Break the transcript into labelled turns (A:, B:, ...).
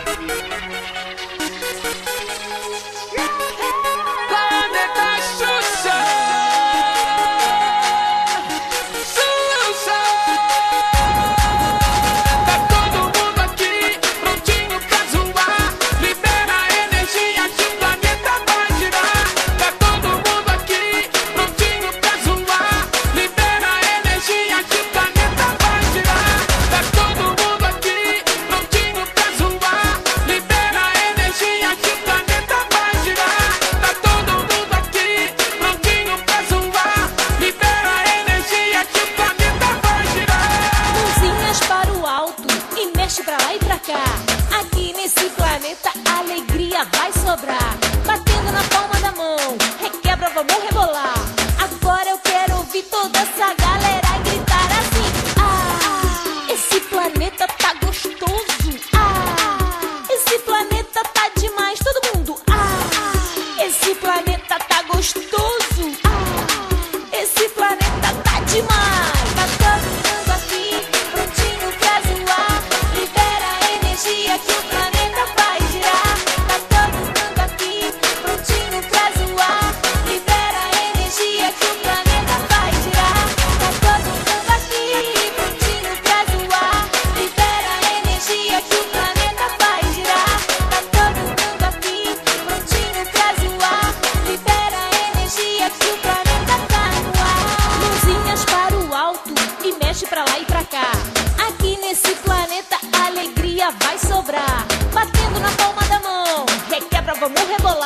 A: Pra lá e pra cá, aqui nesse planeta a alegria vai sobrar. Batendo na palma da mão, requebra, vamos rebolar. Agora eu quero ouvir toda essa galera gritar assim: ah, esse planeta tá gostoso. Ah, esse planeta tá demais. Todo mundo, ah, esse planeta tá gostoso. Ah, esse planeta tá demais. Tá todo mundo aqui, prontinho pra zoar. Libera a energia que o planeta vai girar. Tá todo mundo aqui, prontinho pra zoar. Libera a energia que o planeta vai girar. Tá todo mundo aqui, prontinho pra zoar. Libera a energia que o planeta vai girar. Tá todo mundo aqui, prontinho pra zoar. Libera a energia que o planeta tá no ar. Mãozinhas para o alto e mexe pra lá e pra cá. Aqui nesse planeta a alegria vai sobrar. Batendo na palma da mão, requebra, vamos rebolar.